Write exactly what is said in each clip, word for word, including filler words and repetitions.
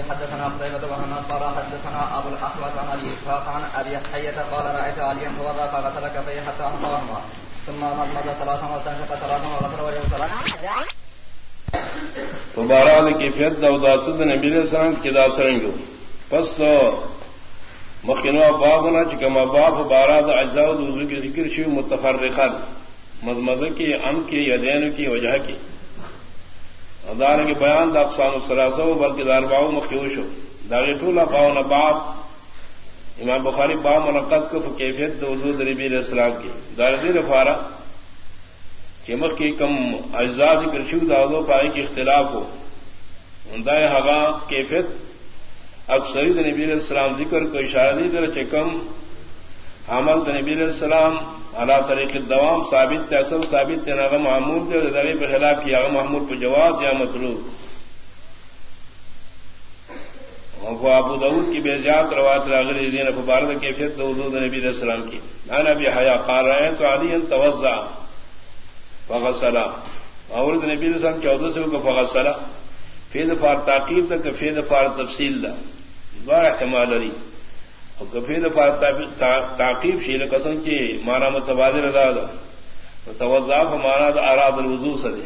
حدثنا قتيبة وحنا قال حدثنا أبو الأحوص عن أبي إسحاق عن أبي حية قال رأيت عليا توضأ فغسل كفيه حتى أنقضهما ثم مضمض ثلاثا واستنشق ثلاثا وغسل وجهه ثلاثا. مبارک کیفیت دا وداسد نبی علیہ السلام کی دا سرنگو پس تو مخینو بابنا چکما باب باراد اجزاء وضو کی ذکر شو متفرقا مضمضہ کی ام کی یدین کی وجہ کی ادار کے بیان دا اقسام الثلاثہ بلکہ دارباو مخیوشو داغی طول باونا باب امام بخاری باب منعقد کو کیفیت دا وضو نبی علیہ السلام کی دار دیر فارا مخ کی کم اجزاء ذکر شو داودو پائے کی اختلاف ہو دائے ہوا کیفیت اکثری نبی علیہ السلام ذکر کو اشارہ دی در چکم عمل نبی علیہ السلام علی طریق الدوام ثابت اصل ثابت ناغم معمول دے دغی بخلاف کی اغم محمول پر جواز یا مطلوب وہ ابو داؤد کی بیزیات روایت راغلی دین فبارد کیفیت وضو نبی علیہ السلام کی انا ابی حیا قال رأیت علی توضا فغسلا اور نبی علیہ السلام چودہ سے کو فغسلا فید فار تعقیب تک فید فار تفصیل دا بڑا احتمال لی اور فید فار تعقیب شیل قسم کی معنی متبادل ادا دا توضا فمانا دا اراد الوضو سدے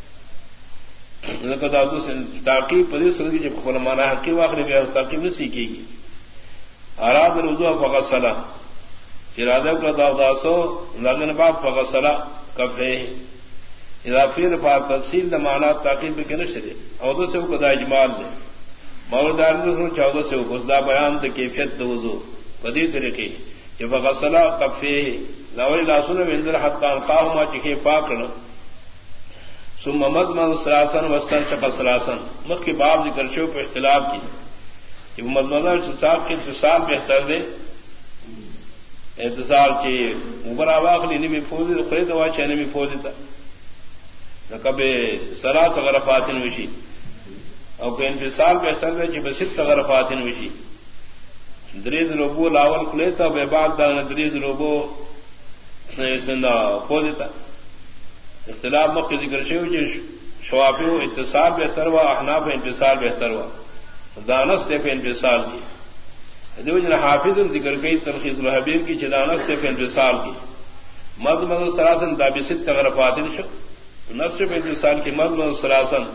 تعقیب پدی سدی جب خبر مانا حقی واخر بھی تعقیب نہیں سیکھے گی اراد الوضو فغسلا ارادہ کا داوداسو لگن باب فغسلا کفے اضافی دفعہ تفصیل دمانا تاقیب کے نشرے عہدوں سے وہ خدا اجمال دے مولدار چودہ سے وہ خدا بیان دے کیفیت وضو بدی طریقے کہ بغسلا کفے لاولی لاسن وندر حتان قاہما چکے پاکڑ ثم مضمض سلاسن واستنشق سلاسن مخ کی باب ذکر شو پہ اختلاف کی کہ مضمضہ صاحب کے اتصال بہتر دے اتصال کی اوپر آواخلی نہیں بھی پھول خرید ہوا چہنے بھی پھول دیتا کبھی سراس غرفاتن وشی اور کہ انفصال بہتر ہے کہ بست غرفاتن وشی دریز روبو لاول خلیتا بے بعد داغ دریز روبو پھول دیتا اختلاف مخ کی ذکر شیو جی شوافی ہو اتصال بہتر ہوا احناف انفصال بہتر ہوا دانس پہ انفصال کی دیو جن حافظ ذکر گئی تلخیص الحبیر کی چدانس پہ انفصال کی مد مد سراسن دابی ست غرفاتن شو نفس پہ انفصال کی مد مد سراسن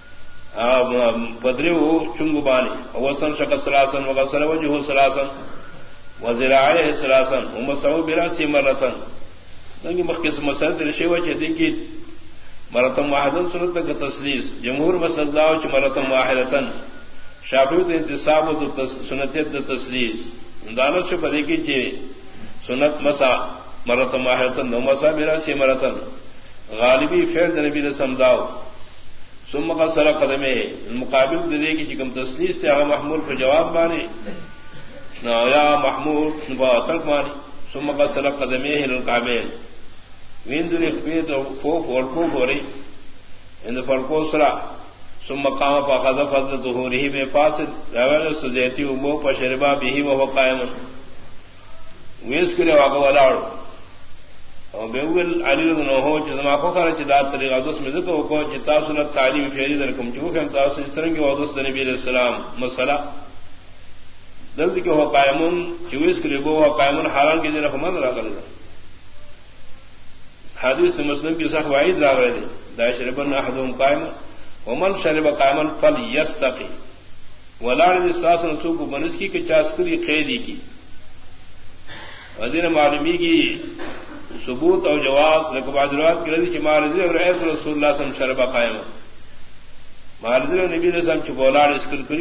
بدری ہو چنگو بانی وسن شق سراسن وغسل وجہ سراسن وزراعہ سراسن ومسعو براسی مرتن دنگی مخکس مسند رشیوہ چھ دیکی مرتم واحدن سنت کا تسلیس جمہور مسند داو چھ مرتم واحدتن شافعی انتصاب و سنتیت تسلیس دانت سے پدے کی چھ سنت مسا مرتم واحدتن دو مسا براسی مرتن غالبی فعل نبی رسم داو ثم قصر قدمے مقابل دے کی چکم تسلیس تے محمول پر جواب مانی یا محمول ترک مانی ثم قصر قدمے للقعبین ویندر اخبیت فوق ورکوف ہو رہی اند فرقو سرا ثم قام فاخذ فضل ظهوره بفاصل رواه سزيتي ومو فشربا به وهو قائم ويسكر وقولاو او بيقول علي بن هو جما کو کر چدا طریقہ دوس میں کو کو جتا سنت تعلیم فعلی درکم جو کہ تاس سرنگ ودس نبی علیہ السلام مسئلہ دل کہ وہ قائمون چویس کرے وہ قائمون حالان کی رحمت را کر حدیث مسلم کی صح وعید را رہے داشربن احدهم قائما ومن شرب قائما فليستقي ولا للساس نسوق منس کی کہ چاسکری قیدی کی ادین معلومی کی ثبوت اور جواز لقباد روایت کی رضی چمار رضی اور رسول اللہ صلی اللہ علیہ وسلم شرب قائما مارد نبی نے سم چبولار اسکل کری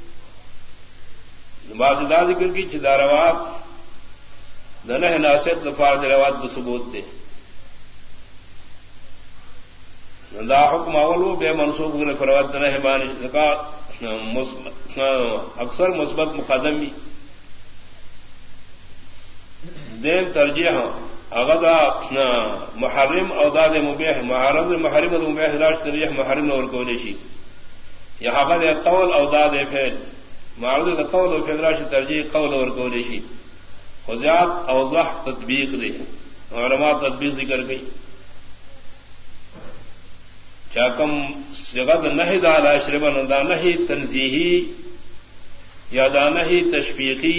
بعد دا ذکر کی چداروات دنہ ناسیت لفار دروات بثبوت دے دا حکم اول وہ بے منسوخ نے فروت نہ بانی زکات اکثر مثبت مقدمی دین ترجیح اغدا محرم او داد مبیح محرم محرم مبیح لاش ترجیح محرم اور کولیشی یہاں قد قول او داد فعل معرض قول اور فعل لاش ترجیح قول اور کولیشی خذات اوضح تطبیق دے علماء تطبیق ذکر گئی چاکم سغد نہی دا لا شربن دا نہی تنزیہی یادانہ ہی تشفیقی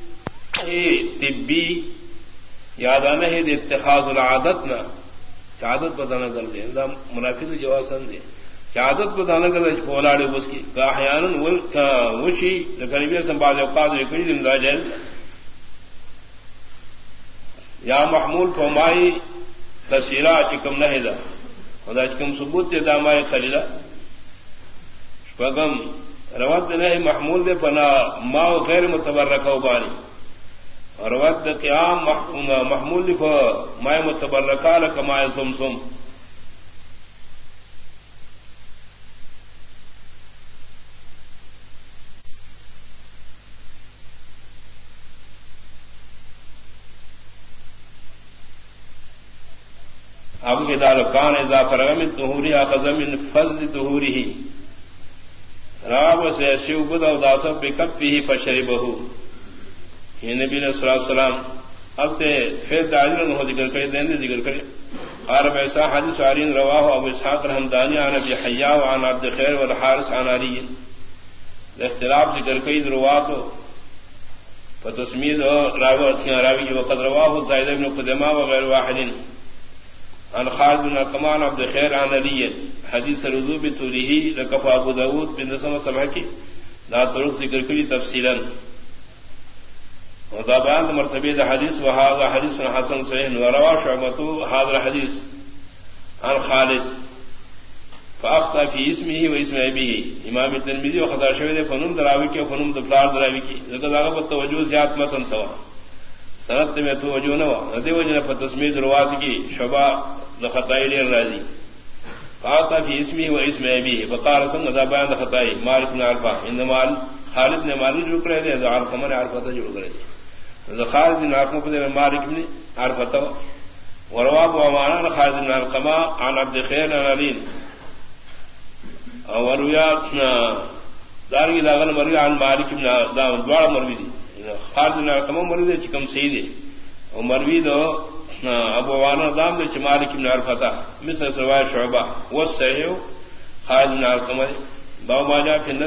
طبی یادانہ ہی اتخاذ العادت نہ عادت بتانا کر دے منافی جواب سن دے عادت بتانا کر دے پولاڑے اس کی احیانا وشی غریبی سنبھال اوقات کئی دن جائز یا محمول فمائی کثیرہ چکم نہ دا خدا چکم ثبوت دے دامائے خلیلہ شپگم روت نہیں محمول دے پنا ما غیر متبرکہ بانی روت قیام محمول دے مائے متبرکہ لکمائے سمسم اب کے دار کان اضافہ رغم تہوری اخذ من فضل تہوری راب سے شیو بد اداسب بکپی ہی پشری بہو یہ نبی علیہ الصلوۃ والسلام اب تے پھر تعلیم ہو ذکر کرے دین ذکر کرے عرب ایسا حدیث عارین رواہ ابو اسحاق الحمدانی عن ابی حیا وعن عبد خیر والحارث عن علی اختلاف ذکر کئی روات فتسمید راوی راوی وقد رواه زائد بن قدامہ وغیر واحد عن خالد بن القمان عبد خیر عن علی حدیث رضو بطوله لکف ابو داود بن نسم سمحکی لا طرق ذکر کری تفصیلا وضابان مرتبی دا حدیث وهذا حدیث حسن صحیح وروا شعبتو هذا الحدیث عن خالد فاخطا فی اسمه و اسم ابیه امام ترمذی و خطا شوید فنم دراوی کی و فنم دفلار دراوی کی ذکر آغا توجہ زیاد متن توا سنت میں توجہ نہ ہوا ندی وجہ فتسمید روات کی شبہ خطائی لیر راضی فاخطا فی اسمه و اسم ابیه بقار سنگ دا بیان خطائی مالک بن عرفہ انما خالد نے مالک جو کرے دے دا عرفہ من عرفہ جو کرے دے خالد بن عرفہ پہ مالک بن عرفہ ورواب ومانا خالد بن عرفہ عن عبد خیر عن علی ورویات دارگی داغن مروی عن مالک بن دام دوار مروی دی خالد بن عرفہ مروی دے چکم سیدے اور مروی دو ابو وانا دام دے چ مالک بن عرفہ مثل سوائے شعبہ والصحیح خالد بن عرفہ باب ما جاء في